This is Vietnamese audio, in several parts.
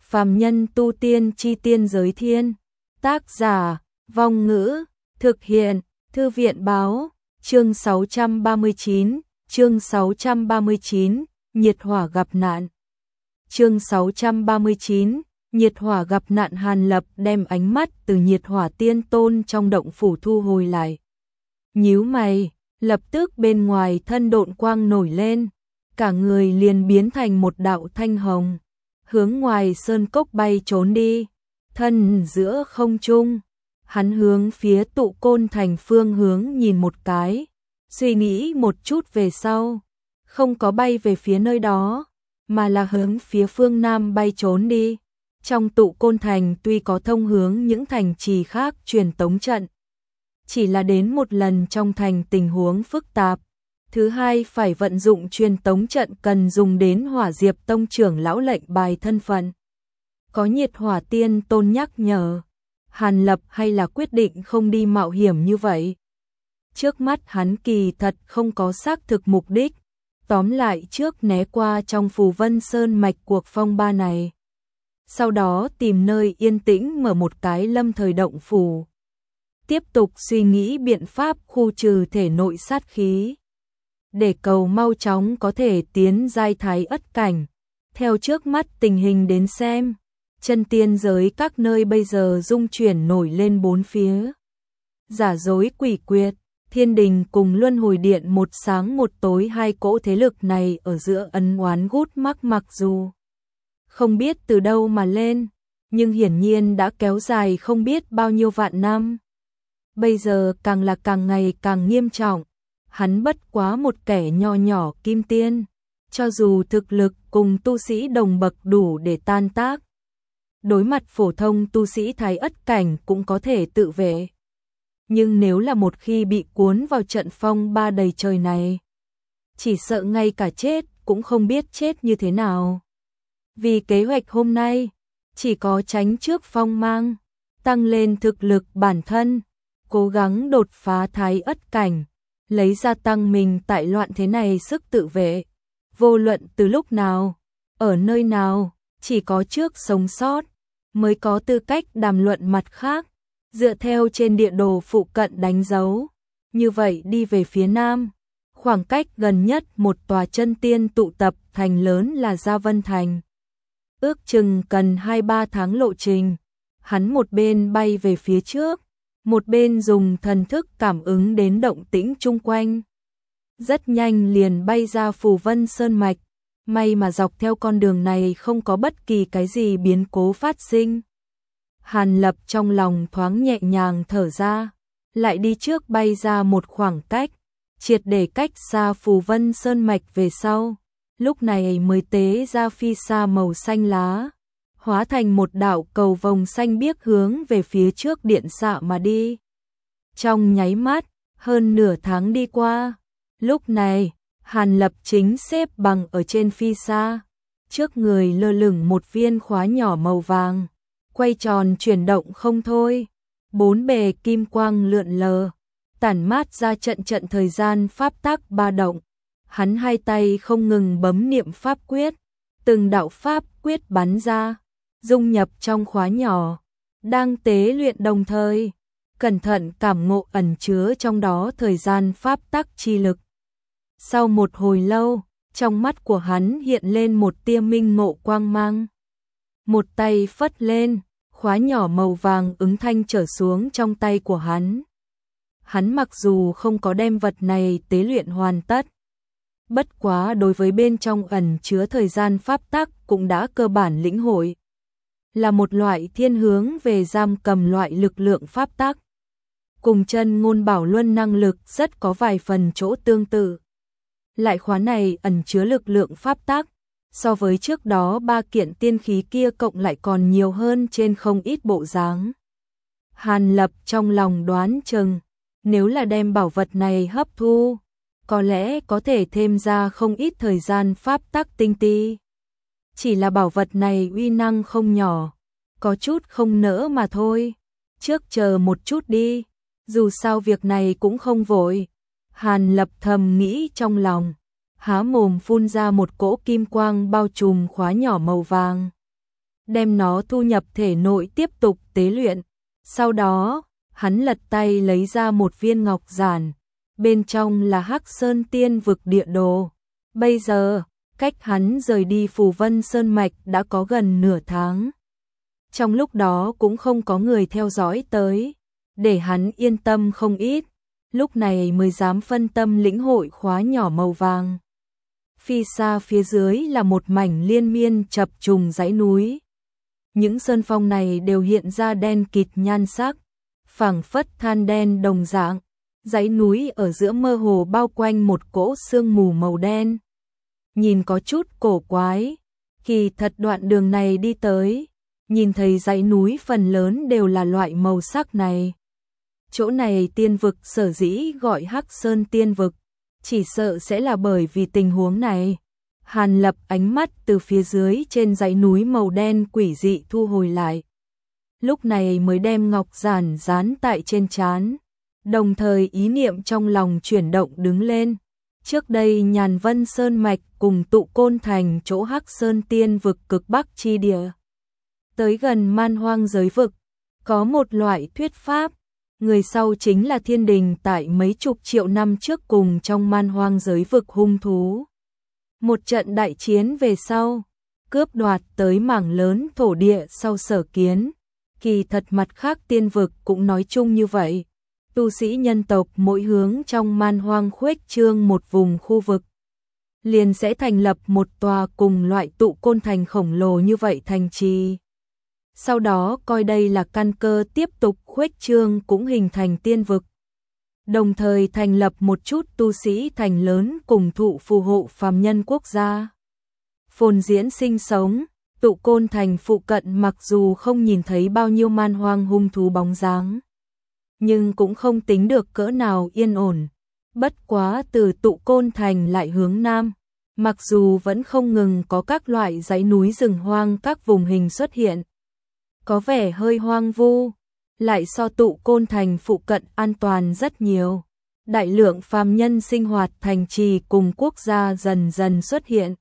Phàm nhân tu tiên chi tiên giới thiên. Tác giả, Vong Ngữ, thực hiện, Thư viện báo, chương 639, nhiệt hỏa gặp nạn. Chương 639, nhiệt hỏa gặp nạn. Hàn Lập đem ánh mắt từ nhiệt hỏa tiên tôn trong động phủ thu hồi lại. Nhíu mày, lập tức bên ngoài thân độn quang nổi lên, cả người liền biến thành một đạo thanh hồng, hướng ngoài sơn cốc bay trốn đi. Thân giữa không trung, hắn hướng phía Tụ Côn Thành phương hướng nhìn một cái, suy nghĩ một chút về sau, không có bay về phía nơi đó, mà là hướng phía phương Nam bay trốn đi. Trong Tụ Côn Thành tuy có thông hướng những thành trì khác truyền tống trận, chỉ là đến một lần trong thành tình huống phức tạp. Thứ hai phải vận dụng truyền tống trận cần dùng đến Hỏa Diệp Tông trưởng lão lệnh bài thân phận. Có nhiệt hỏa tiên tôn nhắc nhở, Hàn Lập hay là quyết định không đi mạo hiểm như vậy. Trước mắt hắn kỳ thật không có xác thực mục đích, tóm lại trước né qua trong Phù Vân Sơn mạch cuộc phong ba này. Sau đó tìm nơi yên tĩnh mở một cái lâm thời động phủ. Tiếp tục suy nghĩ biện pháp khu trừ thể nội sát khí, để cầu mau chóng có thể tiến giai thái ất cảnh. Theo trước mắt tình hình đến xem, chân tiên giới các nơi bây giờ dung chuyển nổi lên bốn phía. Giả dối quỷ quyệt, Thiên Đình cùng Luân Hồi Điện một sáng một tối, hai cỗ thế lực này ở giữa ân oán gút mắc, mặc dù không biết từ đâu mà lên, nhưng hiển nhiên đã kéo dài không biết bao nhiêu vạn năm. Bây giờ càng là càng ngày càng nghiêm trọng. Hắn bất quá một kẻ nho nhỏ kim tiên, cho dù thực lực cùng tu sĩ đồng bậc đủ để tan tác, đối mặt phổ thông tu sĩ thái ất cảnh cũng có thể tự vệ. Nhưng nếu là một khi bị cuốn vào trận phong ba đầy trời này, chỉ sợ ngay cả chết cũng không biết chết như thế nào. Vì kế hoạch hôm nay, chỉ có tránh trước phong mang, tăng lên thực lực bản thân, cố gắng đột phá thái ất cảnh, lấy ra tăng mình tại loạn thế này sức tự vệ. Vô luận từ lúc nào, ở nơi nào, chỉ có trước sống sót mới có tư cách đàm luận mặt khác. Dựa theo trên địa đồ phụ cận đánh dấu, như vậy đi về phía nam, khoảng cách gần nhất một tòa chân tiên tụ tập thành lớn là Gia Vân Thành. Ước chừng cần 2-3 tháng lộ trình. Hắn một bên bay về phía trước, một bên dùng thần thức cảm ứng đến động tĩnh chung quanh. Rất nhanh liền bay ra Phù Vân Sơn mạch, may mà dọc theo con đường này không có bất kỳ cái gì biến cố phát sinh. Hàn Lập trong lòng thoáng nhẹ nhàng thở ra, lại đi trước bay ra một khoảng cách, triệt để cách xa Phù Vân Sơn mạch về sau, lúc này mới tế ra phi sa màu xanh lá, hóa thành một đạo cầu vồng xanh biếc hướng về phía trước điện xạ mà đi. Trong nháy mắt, hơn nửa tháng đi qua, lúc này, Hàn Lập chính xếp bằng ở trên phi sa, trước người lơ lửng một viên khóa nhỏ màu vàng, quay tròn chuyển động không thôi, bốn bề kim quang lượn lờ, tản mát ra trận trận thời gian pháp tắc ba động. Hắn hai tay không ngừng bấm niệm pháp quyết, từng đạo pháp quyết bắn ra, dung nhập trong khóa nhỏ, đang tế luyện đồng thời, cẩn thận cảm ngộ ẩn chứa trong đó thời gian pháp tắc chi lực. Sau một hồi lâu, trong mắt của hắn hiện lên một tia minh ngộ quang mang. Một tay phất lên, khóa nhỏ màu vàng ứng thanh trở xuống trong tay của hắn. Hắn mặc dù không có đem vật này tế luyện hoàn tất, bất quá đối với bên trong ẩn chứa thời gian pháp tắc cũng đã cơ bản lĩnh hội. Là một loại thiên hướng về giam cầm loại lực lượng pháp tắc. Cùng chân ngôn bảo luân năng lực rất có vài phần chỗ tương tự. Lại khóa này ẩn chứa lực lượng pháp tắc, so với trước đó ba kiện tiên khí kia cộng lại còn nhiều hơn trên không ít bộ dáng. Hàn Lập trong lòng đoán chừng, nếu là đem bảo vật này hấp thu, có lẽ có thể thêm ra không ít thời gian pháp tắc tinh ti. Chỉ là bảo vật này uy năng không nhỏ, có chút không nỡ mà thôi. Trước chờ một chút đi, dù sao việc này cũng không vội. Hàn Lập thầm nghĩ trong lòng, há mồm phun ra một cỗ kim quang bao trùm khóa nhỏ màu vàng. đem nó thu nhập thể nội tiếp tục tế luyện. Sau đó, hắn lật tay lấy ra một viên ngọc giản, bên trong là Hắc Sơn Tiên vực địa đồ. Bây giờ, cách hắn rời đi Phù Vân Sơn Mạch đã có gần nửa tháng. Trong lúc đó cũng không có người theo dõi tới, để hắn yên tâm không ít, lúc này mới dám phân tâm lĩnh hội khóa nhỏ màu vàng. Phi xa phía dưới là một mảnh liên miên chập trùng dãy núi. Những sơn phong này đều hiện ra đen kịt nhan sắc, phảng phất than đen đồng dạng. Dãy núi ở giữa mơ hồ bao quanh một cỗ sương mù màu đen. Nhìn có chút cổ quái, kỳ thật đoạn đường này đi tới, nhìn thấy dãy núi phần lớn đều là loại màu sắc này. Chỗ này tiên vực sở dĩ gọi Hắc Sơn Tiên vực, chỉ sợ sẽ là bởi vì tình huống này. Hàn Lập ánh mắt từ phía dưới trên dãy núi màu đen quỷ dị thu hồi lại. Lúc này mới đem ngọc giản dán tại trên trán, đồng thời ý niệm trong lòng chuyển động đứng lên. Trước đây Nhàn Vân Sơn Mạch cùng Tụ Côn Thành chỗ Hắc Sơn Tiên vực cực bắc chi địa. Tới gần Man Hoang giới vực, có một loại thuyết pháp, người sau chính là thiên đình tại mấy chục triệu năm trước cùng trong Man Hoang giới vực hung thú. Một trận đại chiến về sau, cướp đoạt tới mảng lớn thổ địa sau Sở Kiến. Kỳ thật mặt khác tiên vực cũng nói chung như vậy. Tu sĩ nhân tộc mỗi hướng trong Man Hoang khuếch trương một vùng khu vực, liền sẽ thành lập một tòa cùng loại Tụ Côn Thành khổng lồ như vậy thành trì. Sau đó coi đây là căn cơ tiếp tục khuếch trương cũng hình thành tiên vực. Đồng thời thành lập một chút tu sĩ thành lớn cùng thụ phù hộ phàm nhân quốc gia. Phồn diễn sinh sống, Tụ Côn Thành phụ cận mặc dù không nhìn thấy bao nhiêu man hoang hung thú bóng dáng, nhưng cũng không tính được cỡ nào yên ổn. Bất quá từ Tụ Côn Thành lại hướng nam, mặc dù vẫn không ngừng có các loại dãy núi rừng hoang các vùng hình xuất hiện, có vẻ hơi hoang vu, lại so Tụ Côn Thành phụ cận an toàn rất nhiều. Đại lượng phàm nhân sinh hoạt thành trì cùng quốc gia dần dần xuất hiện.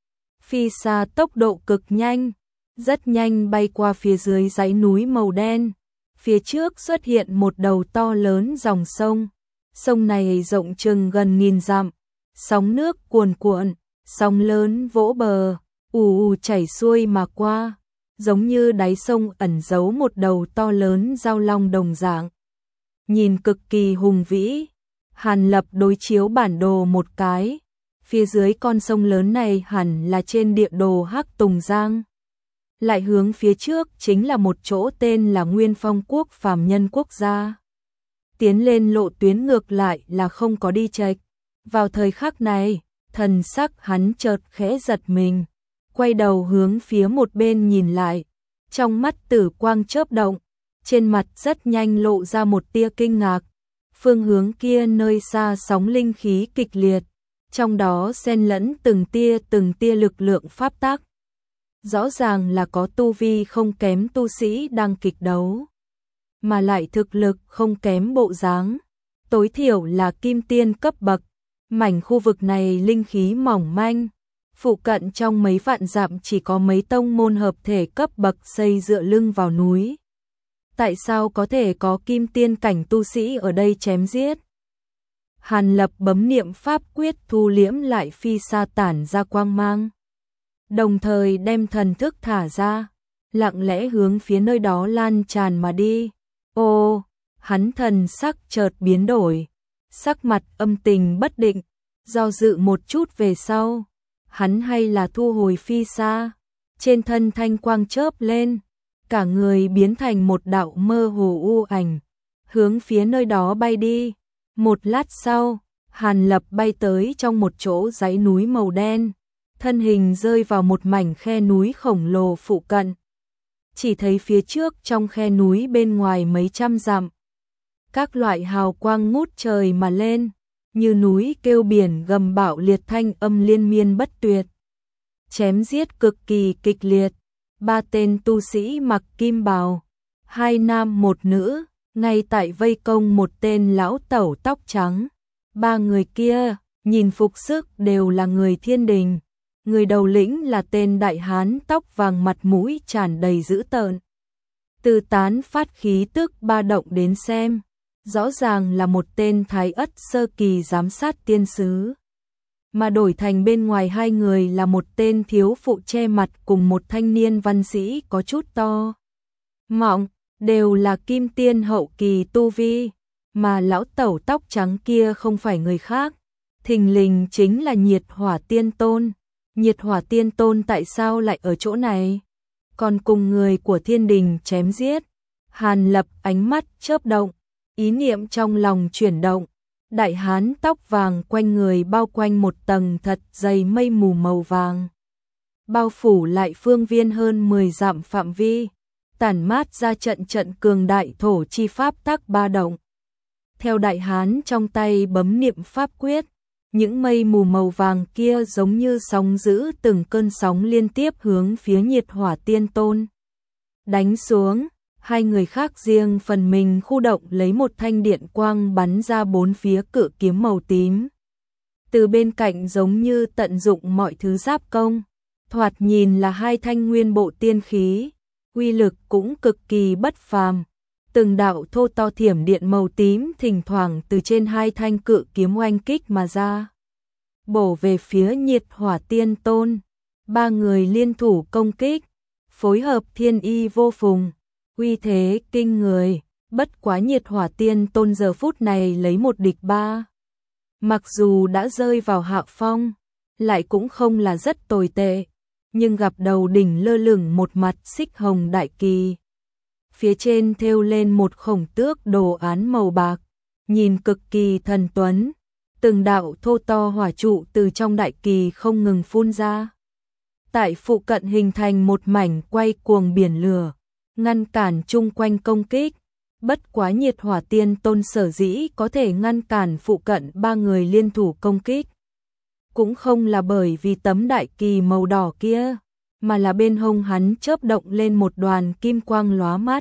Phi xa tốc độ cực nhanh, rất nhanh bay qua phía dưới dãy núi màu đen. Phía trước xuất hiện một đầu to lớn dòng sông. Sông này rộng chừng gần 1000 dặm, sóng nước cuồn cuộn, sóng lớn vỗ bờ, ù ù chảy xuôi mà qua, giống như đáy sông ẩn giấu một đầu to lớn giao long đồng dạng. Nhìn cực kỳ hùng vĩ. Hàn Lập đối chiếu bản đồ một cái, phía dưới con sông lớn này hẳn là trên địa đồ Hắc Tùng Giang. Lại hướng phía trước chính là một chỗ tên là Nguyên Phong Quốc phàm nhân quốc gia. Tiến lên lộ tuyến ngược lại là không có đi chệch. Vào thời khắc này, thần sắc hắn chợt khẽ giật mình, quay đầu hướng phía một bên nhìn lại, trong mắt tử quang chớp động, trên mặt rất nhanh lộ ra một tia kinh ngạc. Phương hướng kia nơi xa sóng linh khí kịch liệt, trong đó xen lẫn từng tia lực lượng pháp tắc. Rõ ràng là có tu vi không kém tu sĩ đang kịch đấu, mà lại thực lực không kém bộ dáng, tối thiểu là kim tiên cấp bậc. Mảnh khu vực này linh khí mỏng manh, phụ cận trong mấy vạn dặm chỉ có mấy tông môn hợp thể cấp bậc xây dựa lưng vào núi. Tại sao có thể có kim tiên cảnh tu sĩ ở đây chém giết? Hàn Lập bấm niệm pháp quyết thu liễm lại phi sa tản ra quang mang, đồng thời đem thần thức thả ra, lặng lẽ hướng phía nơi đó lan tràn mà đi. Ô, hắn thần sắc chợt biến đổi, sắc mặt âm tình bất định, do dự một chút về sau, hắn hay là thu hồi phi sa, trên thân thanh quang chớp lên, cả người biến thành một đạo mơ hồ u ảnh, hướng phía nơi đó bay đi. Một lát sau, Hàn Lập bay tới trong một chỗ dãy núi màu đen, thân hình rơi vào một mảnh khe núi khổng lồ phụ cận. Chỉ thấy phía trước trong khe núi bên ngoài mấy trăm dặm, các loại hào quang ngút trời mà lên, như núi kêu biển gầm bạo liệt thanh âm liên miên bất tuyệt. Chém giết cực kỳ kịch liệt. 3 tên tu sĩ mặc kim bào, 2 nam 1 nữ, ngay tại vây công một tên lão tẩu tóc trắng. 3 người kia, nhìn phục sức đều là người thiên đình, Người đầu lĩnh là tên đại hán tóc vàng, mặt mũi tràn đầy dữ tợn. Từ tán phát khí tức ba động đến xem, rõ ràng là một tên thái ất sơ kỳ giám sát tiên sứ. Mà đổi thành bên ngoài hai người là một tên thiếu phụ che mặt cùng một thanh niên văn sĩ có chút to mọng, đều là kim tiên hậu kỳ tu vi, mà lão tẩu tóc trắng kia không phải người khác, thình lình chính là Nhiệt Hỏa Tiên Tôn. Nhiệt Hỏa Tiên Tôn tại sao lại ở chỗ này? Còn cùng người của Thiên Đình chém giết? Hàn Lập ánh mắt chớp động, ý niệm trong lòng chuyển động. Đại hán tóc vàng quanh người bao quanh một tầng thật dày mây mù màu vàng, bao phủ lại phương viên hơn 10 dặm phạm vi, tản mát ra trận trận cường đại thổ chi pháp tắc ba động. Theo đại hán trong tay bấm niệm pháp quyết, những mây mù màu vàng kia giống như sóng dữ, từng cơn sóng liên tiếp hướng phía Nhiệt Hỏa Tiên Tôn đánh xuống. Hai người khác riêng phần mình khu động lấy một thanh điện quang bắn ra bốn phía cự kiếm màu tím. Từ bên cạnh giống như tận dụng mọi thứ giáp công, thoạt nhìn là hai thanh nguyên bộ tiên khí, uy lực cũng cực kỳ bất phàm. Từng đạo thô to thiểm điện màu tím thỉnh thoảng từ trên hai thanh cự kiếm oanh kích mà ra, bổ về phía Nhiệt Hỏa Tiên Tôn. Ba người liên thủ công kích, phối hợp thiên y vô phùng, uy thế kinh người. Bất quá Nhiệt Hỏa Tiên Tôn giờ phút này lấy một địch ba, mặc dù đã rơi vào hạ phong, lại cũng không là rất tồi tệ, nhưng gặp đầu đỉnh lơ lửng một mặt xích hồng đại kỳ, phía trên thêu lên một khổng tước đồ án màu bạc, nhìn cực kỳ thần tuấn. Từng đạo thô to hỏa trụ từ trong đại kỳ không ngừng phun ra, tại phụ cận hình thành một mảnh quay cuồng biển lửa, ngăn cản chung quanh công kích. Bất quá Nhiệt Hỏa Tiên Tôn sở dĩ có thể ngăn cản phụ cận ba người liên thủ công kích, cũng không là bởi vì tấm đại kỳ màu đỏ kia, mà là bên hông hắn chớp động lên một đoàn kim quang lóa mắt.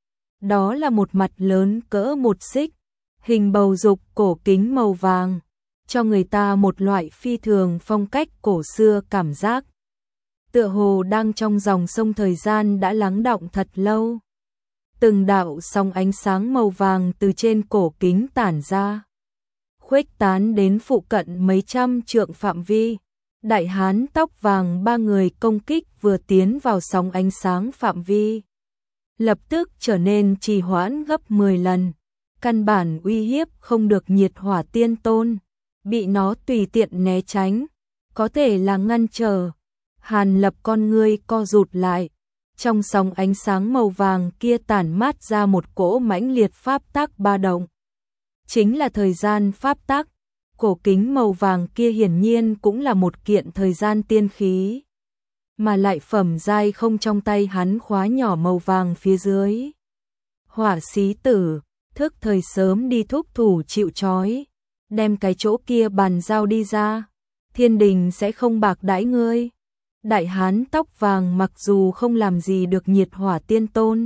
Đó là một mặt lớn cỡ một xích, hình bầu dục cổ kính màu vàng, cho người ta một loại phi thường phong cách cổ xưa cảm giác, tựa hồ đang trong dòng sông thời gian đã lắng đọng thật lâu. Từng đạo sóng ánh sáng màu vàng từ trên cổ kính tản ra, khuếch tán đến phụ cận mấy trăm trượng phạm vi. Đại hán tóc vàng ba người công kích vừa tiến vào sóng ánh sáng phạm vi, lập tức trở nên trì hoãn gấp 10 lần, căn bản uy hiếp không được Nhiệt Hỏa Tiên Tôn, bị nó tùy tiện né tránh, có thể là ngăn trở. Hàn Lập con ngươi co rụt lại, trong sóng ánh sáng màu vàng kia tản mát ra một cỗ mãnh liệt pháp tắc ba động, chính là thời gian pháp tắc. Cổ kính màu vàng kia hiển nhiên cũng là một kiện thời gian tiên khí, mà lại phẩm giai không. Trong tay hắn khóa nhỏ màu vàng phía dưới, hỏa xí tử thức thời sớm đi thúc thủ chịu trói, đem cái chỗ kia bàn giao đi ra, Thiên Đình sẽ không bạc đãi ngươi. Đại hán tóc vàng mặc dù không làm gì được Nhiệt Hỏa Tiên Tôn,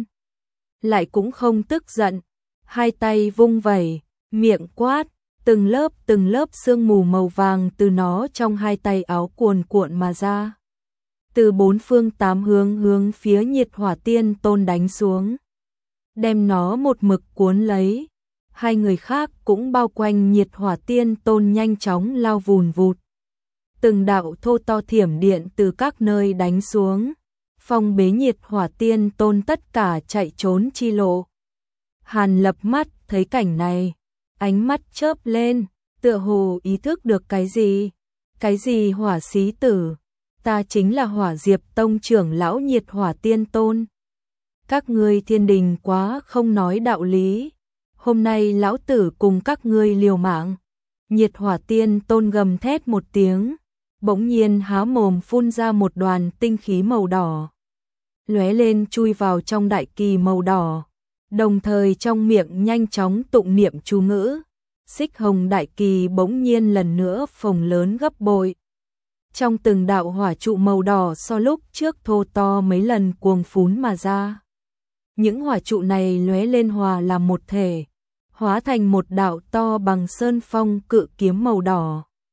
lại cũng không tức giận, hai tay vung vẩy, miệng quát, từng lớp sương mù màu vàng từ nó trong hai tay áo cuồn cuộn mà ra, từ bốn phương tám hướng phía Nhiệt Hỏa Tiên Tôn đánh xuống, đem nó một mực cuốn lấy. Hai người khác cũng bao quanh Nhiệt Hỏa Tiên Tôn nhanh chóng lao vùn vụt. Từng đạo thô to thiểm điện từ các nơi đánh xuống, phong bế Nhiệt Hỏa Tiên Tôn tất cả chạy trốn chi lộ. Hàn Lập mắt thấy cảnh này, ánh mắt chớp lên, tựa hồ ý thức được cái gì. Cái gì hỏa xí tử? Ta chính là Hỏa Diệp Tông trưởng lão Nhiệt Hỏa Tiên Tôn. Các ngươi Thiên Đình quá không nói đạo lý. Hôm nay lão tử cùng các ngươi liều mạng. Nhiệt Hỏa Tiên Tôn gầm thét một tiếng, bỗng nhiên há mồm phun ra một đoàn tinh khí màu đỏ, lóe lên chui vào trong đại kỳ màu đỏ, đồng thời trong miệng nhanh chóng tụng niệm chú ngữ. Xích hồng đại kỳ bỗng nhiên lần nữa phồng lớn gấp bội. Trong từng đạo hỏa trụ màu đỏ so lúc trước thô to mấy lần cuồng phún mà ra. Những hỏa trụ này lóe lên hòa làm một thể, hóa thành một đạo to bằng sơn phong cự kiếm màu đỏ.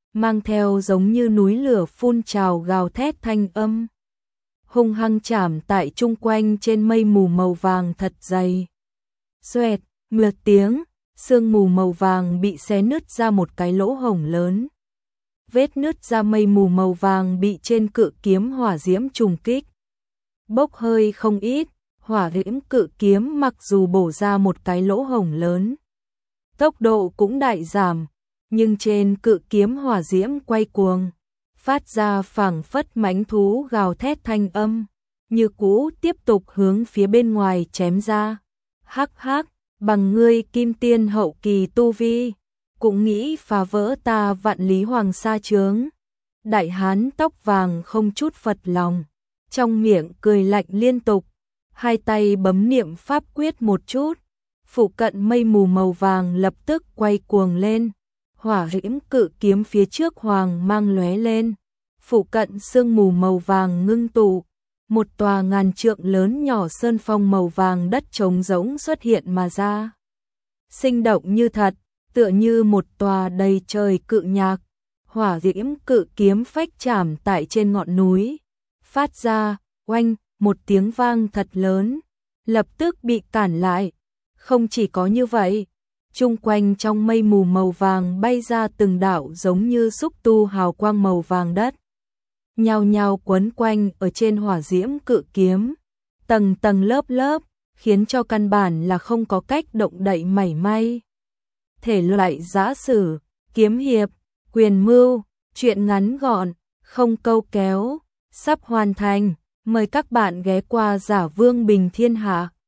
mang theo giống như núi lửa phun trào gào thét thanh âm, hung hăng chạm tại chung quanh trên mây mù màu vàng thật dày. Xoẹt, một tiếng, sương mù màu vàng bị xé nứt ra một cái lỗ hổng lớn. Vết nứt ra mây mù màu vàng bị trên cự kiếm hỏa diễm trùng kích. Bốc hơi không ít, hỏa diễm cự kiếm mặc dù bổ ra một cái lỗ hổng lớn, tốc độ cũng đại giảm, nhưng trên cự kiếm hỏa diễm quay cuồng, phát ra phảng phất mãnh thú gào thét thanh âm, như cũ tiếp tục hướng phía bên ngoài chém ra. Hắc hắc, bằng ngươi kim tiên hậu kỳ tu vi, cũng nghĩ phá vỡ ta vạn lý hoàng sa chướng. Đại hán tóc vàng không chút phật lòng, trong miệng cười lạnh liên tục, hai tay bấm niệm pháp quyết một chút, phụ cận mây mù màu vàng lập tức quay cuồng lên, hỏa diễm cự kiếm phía trước hoàng mang lóe lên, phụ cận sương mù màu vàng ngưng tụ, một tòa ngàn trượng lớn nhỏ sơn phong màu vàng đất trống rỗng xuất hiện mà ra. Sinh động như thật, tựa như một tòa đầy trời cự nhạc, hỏa diễm cự kiếm phách chạm tại trên ngọn núi, phát ra, oanh, một tiếng vang thật lớn, lập tức bị cản lại. Không chỉ có như vậy, chung quanh trong mây mù màu vàng bay ra từng đạo giống như xúc tu hào quang màu vàng đất, nhao nhao quấn quanh ở trên hỏa diễm cự kiếm, tầng tầng lớp lớp, khiến cho căn bản là không có cách động đậy mảy may. Thể loại giã sử, kiếm hiệp, quyền mưu, truyện ngắn gọn, không câu kéo, sắp hoàn thành, mời các bạn ghé qua Giả Vương Bình Thiên Hạ.